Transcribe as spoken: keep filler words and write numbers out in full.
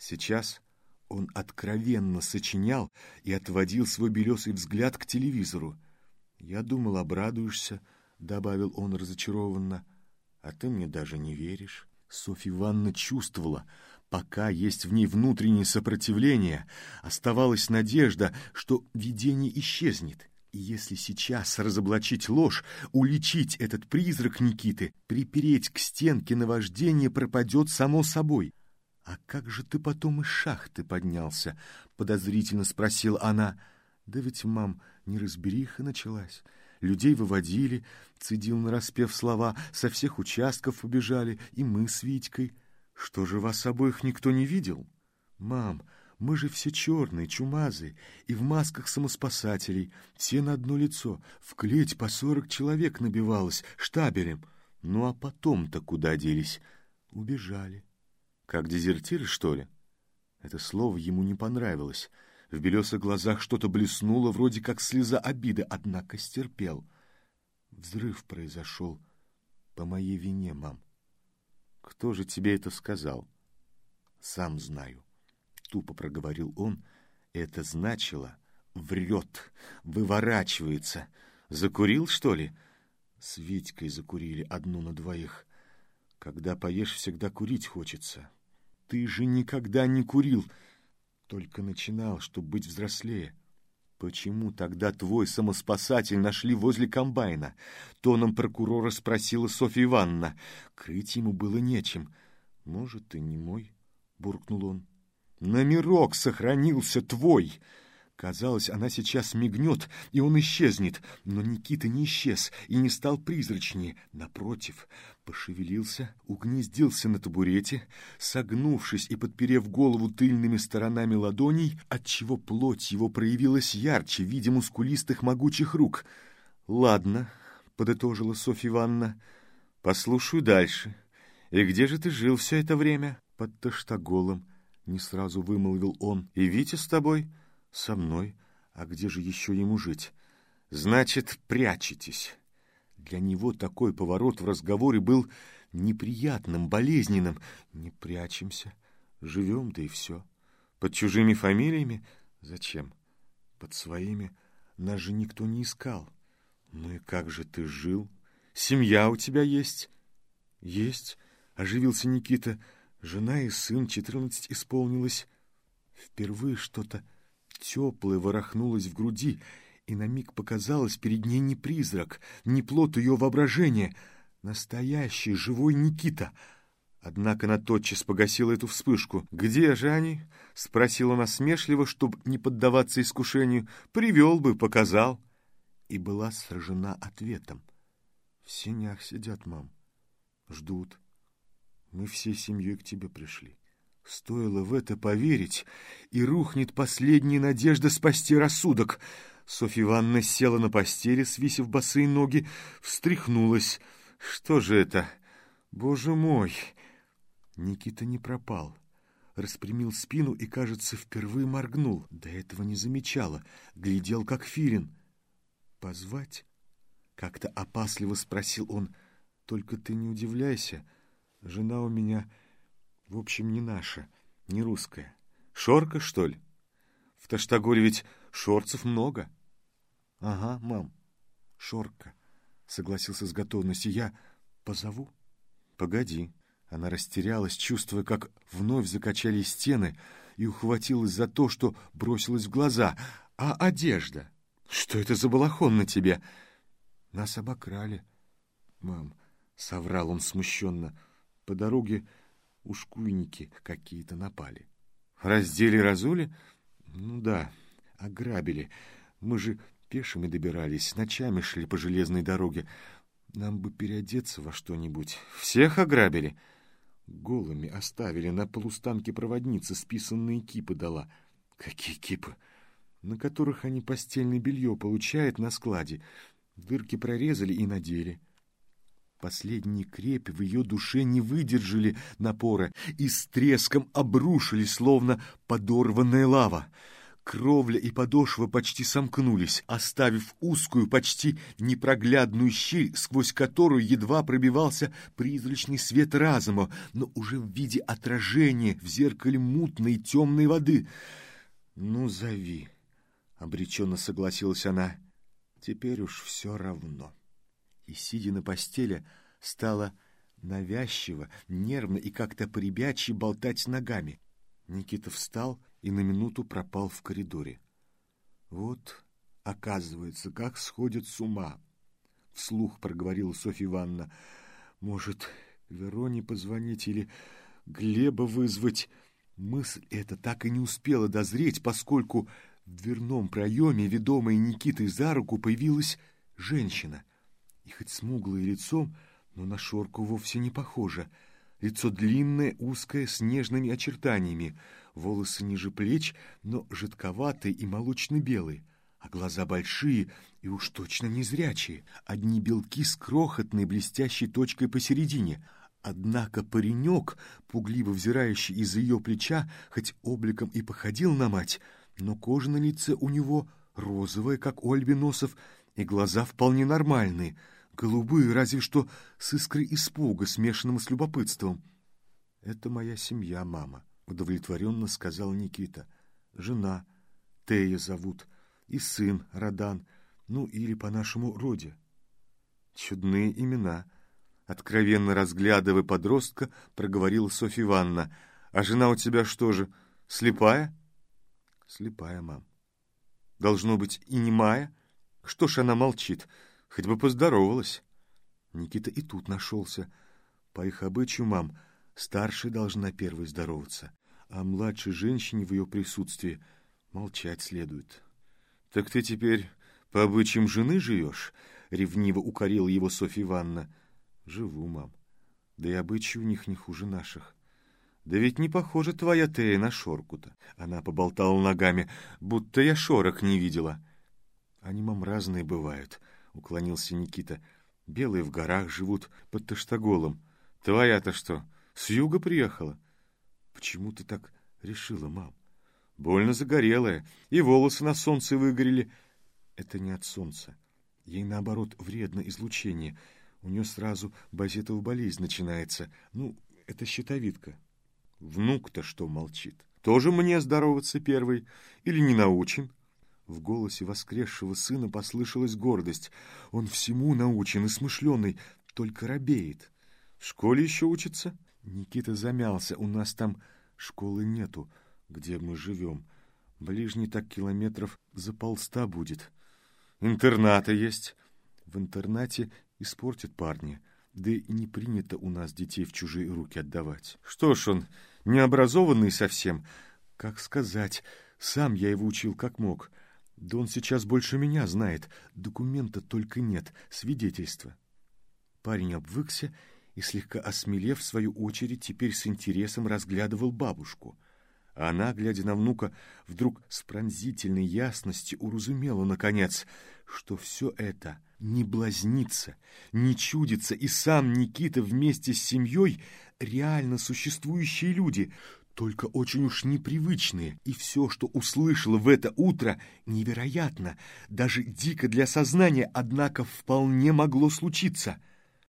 Сейчас он откровенно сочинял и отводил свой белесый взгляд к телевизору. «Я думал, обрадуешься», — добавил он разочарованно, — «а ты мне даже не веришь». Софья Ивановна чувствовала, пока есть в ней внутреннее сопротивление, оставалась надежда, что видение исчезнет. И если сейчас разоблачить ложь, уличить этот призрак Никиты, припереть к стенке, наваждение пропадет само собой. «А как же ты потом из шахты поднялся?» — подозрительно спросила она. «Да ведь, мам, неразбериха началась. Людей выводили», — цедил нараспев слова, — «со всех участков убежали, и мы с Витькой. Что же, вас обоих никто не видел? Мам, мы же все черные, чумазые, и в масках самоспасателей, все на одно лицо, в клеть по сорок человек набивалось, штабелем. Ну а потом-то куда делись? Убежали». «Как дезертиры, что ли?» Это слово ему не понравилось. В белесых глазах что-то блеснуло, вроде как слеза обиды, однако стерпел. «Взрыв произошел по моей вине, мам». «Кто же тебе это сказал?» «Сам знаю», — тупо проговорил он. Это значило «врет, выворачивается». «Закурил, что ли?» «С Витькой закурили одну на двоих. Когда поешь, всегда курить хочется. Ты же никогда не курил, только начинал, чтобы быть взрослее». «Почему тогда твой самоспасатель нашли возле комбайна?» Тоном прокурора спросила Софья Ивановна. Крыть ему было нечем. «Может, и не мой», — буркнул он. «Номерок сохранился твой!» Казалось, она сейчас мигнет, и он исчезнет. Но Никита не исчез и не стал призрачнее. Напротив, пошевелился, угнездился на табурете, согнувшись и подперев голову тыльными сторонами ладоней, отчего плоть его проявилась ярче в виде мускулистых могучих рук. «Ладно», — подытожила Софья Ивановна, — «послушаю дальше. И где же ты жил все это время?» «Под Таштаголом», — не сразу вымолвил он. «И Витя с тобой?» «Со мной. А где же еще ему жить?» «Значит, прячетесь». Для него такой поворот в разговоре был неприятным, болезненным. «Не прячемся. Живем, да и все». «Под чужими фамилиями?» «Зачем?» «Под своими. Нас же никто не искал». «Ну и как же ты жил? Семья у тебя есть?» «Есть», — оживился Никита. «Жена и сын, четырнадцать исполнилось». Впервые что-то теплое ворохнулось в груди, и на миг показалось перед ней не призрак, не плод ее воображения, настоящий живой Никита. Однако она тотчас погасила эту вспышку. «Где же они?» — спросила насмешливо, чтобы не поддаваться искушению. «Привел бы, показал». И была сражена ответом. «В сенях сидят, мам. Ждут. Мы всей семьей к тебе пришли». Стоило в это поверить, и рухнет последняя надежда спасти рассудок. Софья Ивановна села на постели, свесив босые ноги, встряхнулась. «Что же это? Боже мой!» Никита не пропал. Распрямил спину и, кажется, впервые моргнул. До этого не замечала. Глядел, как филин. «Позвать?» — как-то опасливо спросил он. «Только ты не удивляйся. Жена у меня... В общем, не наша, не русская. Шорка, что ли? В Таштаголе ведь шорцев много». «Ага, мам, Шорка», — согласился с готовностью. «Я позову?» «Погоди». Она растерялась, чувствуя, как вновь закачались стены, и ухватилась за то, что бросилось в глаза. «А одежда? Что это за балахон на тебе?» «Нас обокрали, мам», — соврал он смущенно. «По дороге ушкуйники какие-то напали». «Раздели, разули?» «Ну да, ограбили. Мы же пешими добирались, ночами шли по железной дороге. Нам бы переодеться во что-нибудь». «Всех ограбили?» «Голыми оставили, на полустанке проводница списанные кипы дала». «Какие кипы?» «На которых они постельное белье получают на складе. Дырки прорезали и надели». Последние крепи в ее душе не выдержали напора и с треском обрушились, словно подорванная лава. Кровля и подошва почти сомкнулись, оставив узкую, почти непроглядную щель, сквозь которую едва пробивался призрачный свет разума, но уже в виде отражения в зеркале мутной темной воды. «Ну, зови», — обреченно согласилась она, — «теперь уж все равно». И, сидя на постели, стала навязчиво, нервно и как-то поребячьи болтать ногами. Никита встал и на минуту пропал в коридоре. «Вот, оказывается, как сходят с ума», — вслух проговорила Софья Ивановна. «Может, Вероне позвонить или Глеба вызвать?» Мысль эта так и не успела дозреть, поскольку в дверном проеме, ведомая Никитой за руку, появилась женщина. И хоть смуглое лицом, но на Шорку вовсе не похоже. Лицо длинное, узкое, с нежными очертаниями, волосы ниже плеч, но жидковатые и молочно-белые, а глаза большие и уж точно незрячие, одни белки с крохотной блестящей точкой посередине. Однако паренек, пугливо взирающий из-за ее плеча, хоть обликом и походил на мать, но кожа на лице у него розовая, как у альбиносов, и глаза вполне нормальные, голубые, разве что с искрой испуга, смешанным с любопытством. «Это моя семья, мама», — удовлетворенно сказал Никита. «Жена, Тея зовут, и сын, Радан, ну или по-нашему Родя». «Чудные имена», — откровенно разглядывая подростка, проговорила Софья Ивановна. «А жена у тебя что же, слепая?» «Слепая, мам». «Должно быть, и немая? Что ж она молчит? Хоть бы поздоровалась». Никита и тут нашелся. «По их обычаю, мам, старшая должна первой здороваться, а младшей женщине в ее присутствии молчать следует». «Так ты теперь по обычаям жены живешь?» — ревниво укорила его Софья Ивановна. «Живу, мам. Да и обычаи у них не хуже наших». «Да ведь не похожа твоя Тея на Шорку-то». Она поболтала ногами, будто я шорох не видела. «Они, мам, разные бывают», — уклонился Никита. «Белые в горах живут под Таштаголом. Твоя-то что, с юга приехала?» «Почему ты так решила, мам?» «Больно загорелая, и волосы на солнце выгорели». «Это не от солнца. Ей, наоборот, вредно излучение. У нее сразу базетова болезнь начинается. Ну, это щитовидка». «Внук-то что молчит? Тоже мне здороваться первый? Или не научен?» В голосе воскресшего сына послышалась гордость. «Он всему научен и смышленый, только робеет». «В школе еще учится?» Никита замялся. «У нас там школы нету, где мы живем. Ближний так километров за полста будет». «Интерната есть?» «В интернате испортят парни. Да и не принято у нас детей в чужие руки отдавать». «Что ж он, необразованный совсем?» «Как сказать, сам я его учил как мог. Да он сейчас больше меня знает. Документа только нет, свидетельства». Парень обвыкся и, слегка осмелев, в свою очередь, теперь с интересом разглядывал бабушку. А она, глядя на внука, вдруг с пронзительной ясностью уразумела, наконец, что все это не блазнится, не чудится, и сам Никита вместе с семьей реально существующие люди, только очень уж непривычные, и все, что услышала в это утро, невероятно, даже дико для сознания, однако вполне могло случиться.